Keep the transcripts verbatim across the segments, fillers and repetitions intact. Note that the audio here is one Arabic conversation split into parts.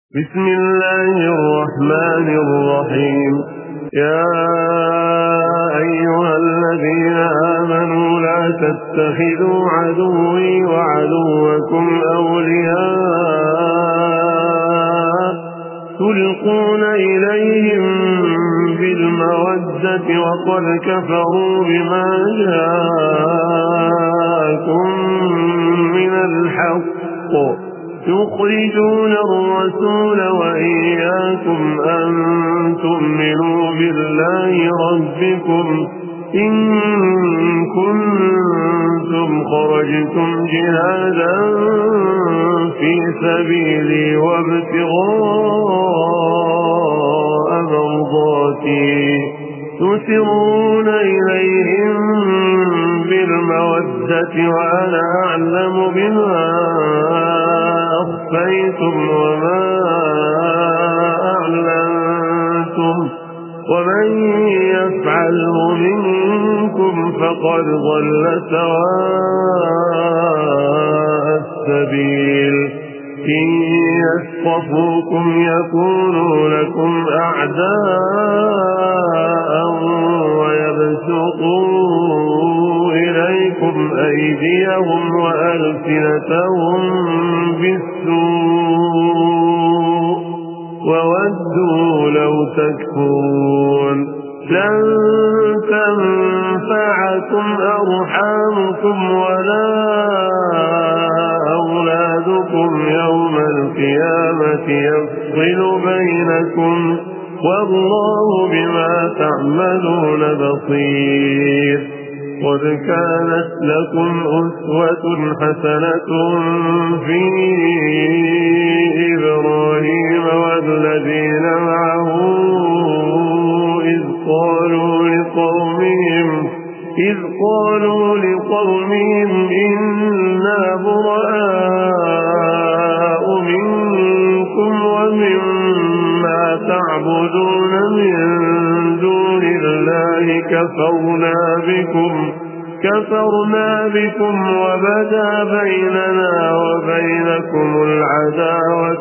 بسم الله الرحمن الرحيم. يا أيها الذين آمنوا لا تتخذوا عدوي وعدوكم أولياء تلقون إليهم بالمودة وقد كفروا بما جاءكم من الحق يخرجون الرسول وإياكم أن تؤمنوا بالله ربكم إن كنتم خرجتم جهادا في سبيلي وابتغاء مرضاتي تسرون إليهم بالمودة وأنا أعلم بما أخفيتم وما أعلنتم ومن يفعله منكم فقد ضل سواء السبيل. إن يثقفوكم يكونوا لكم أعداء ويبسطوا إليكم أيديهم وألسنتهم بالسوء وودوا لو تكفرون. لن تنفعكم أرحامكم ولا أولادكم يوم القيامة يفصل بينكم والله بما تعملون بصير. قد كانت لكم أسوة حسنة في إبراهيم والذين معه إذ قالوا لقومهم إذ قالوا لقومهم إنا براء منكم ومما تعبدون من دون الله كفرنا بكم كفرنا بكم وبدا بيننا وبينكم العداوة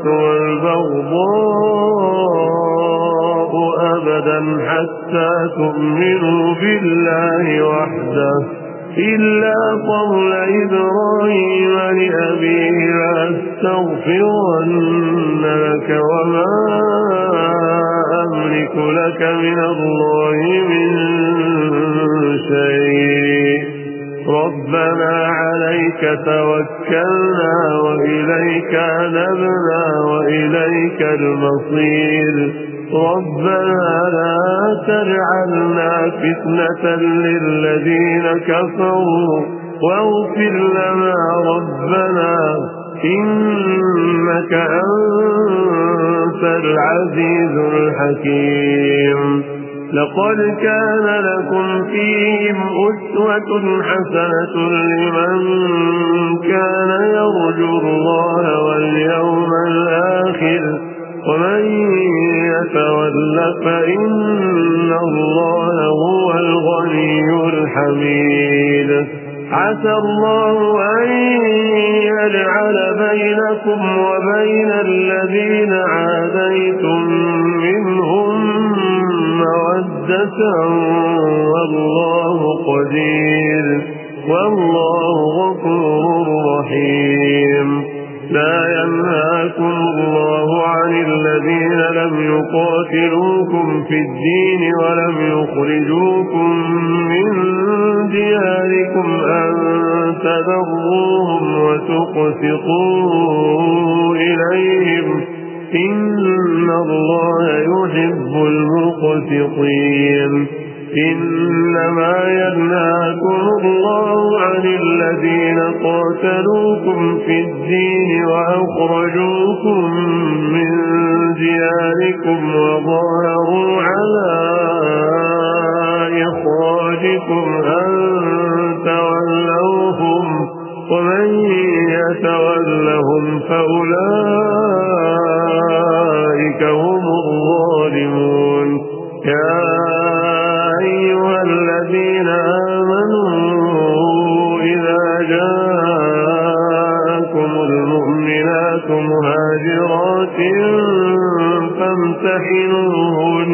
والبغضاء أبدا حتى تؤمنوا بالله وحده إلا قول إبراهيم لأبيه لأستغفرن لك وما أملك لك من الله من شيء ربنا عليك توكلنا وإليك أنبنا وإليك المصير. ربنا لا تجعلنا فتنة للذين كفروا واغفر لنا ربنا إنك أنت العزيز الحكيم. لقد كان لكم فيهم أسوة حسنة لمن كان يرجو الله واليوم الآخر ومن يتول فإن الله هو الغني الحميد. عسى الله أن يجعل بينكم وبين الذين عاديتم منهم مودة والله قدير والله غفور رحيم. لا ينهاكم الله عن الذين لم يقاتلوكم في الدين ولم يخرجوكم من دياركم أن تبروهم وتقسطوا إليهم إن الله يحب المقسطين. إنما ينهاكم الله عن الذين قاتلوكم في الدين وأخرجوكم من دياركم وظاهروا على إخراجكم أن تولوهم ومن يتولهم فأولئك هم الظالمون. يا أيها الذين آمنوا إذا جاءكم المؤمنات مهاجرات فامتحنوهن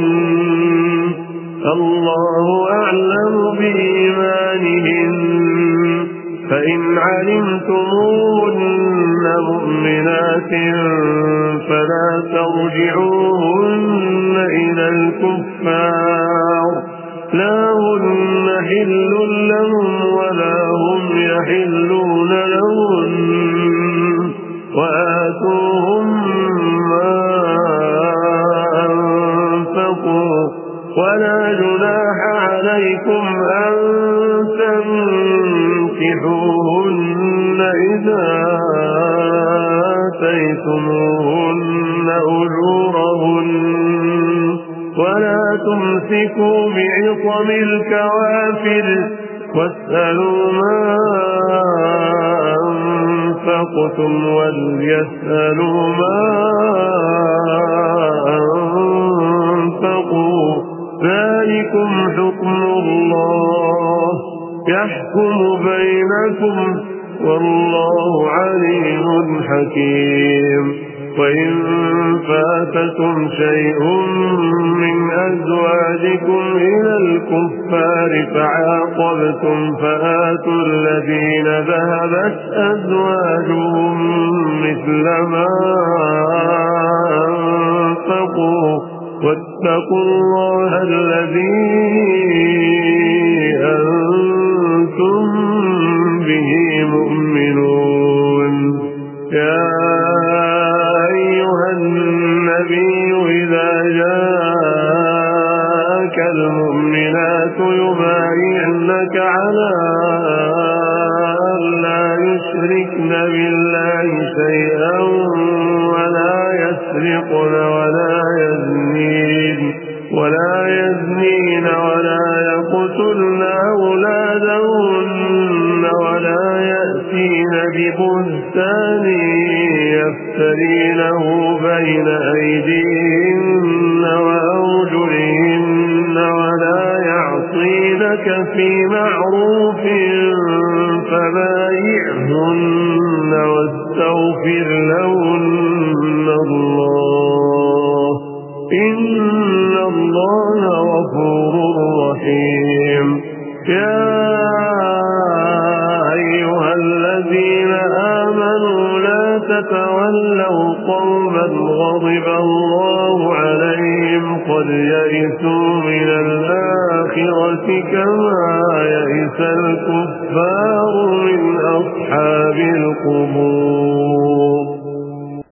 الله أعلم بإيمانهن فإن علمتموهن مؤمنات فلا ترجعوهن إلى الكفار لا هن حل لهم ولا هم يحلون لهن وآتوهم ما أنفقوا ولا جناح عليكم أن تنكحوهن إذا آتيتموهن أجورهن ولا تمسكوا بعصم الكوافر واسألوا ما أنفقتم وليسألوا ما أنفقوا ذلكم حكم الله يحكم بينكم والله عليم حكيم وإن فاتكم شيء من أزواجكم إلى الكفار فعاقبتم فآتوا الذين ذهبت أزواجهم مثل ما أنفقوا واتقوا الله الذي أنتم به مؤمنون يا أيها النبي إذا جاءك المؤمنات يبايعنك على أن لا يشركن بالله شيئا ولا يسرقن ولا يزنين ولا يزنين ولا يقتلن أولادهن ولا يأتين ببهتان يفترينه بين أيديهن وأرجلهن ولا يعصينك في معروف فبايعهن واستغفر لهن الله إن الله غفور رحيم يا أيها الذين آمنوا لا تتولوا قوما غضب الله عليهم قد يئسوا من الآخرة كما يئس الكفار من أصحاب القبور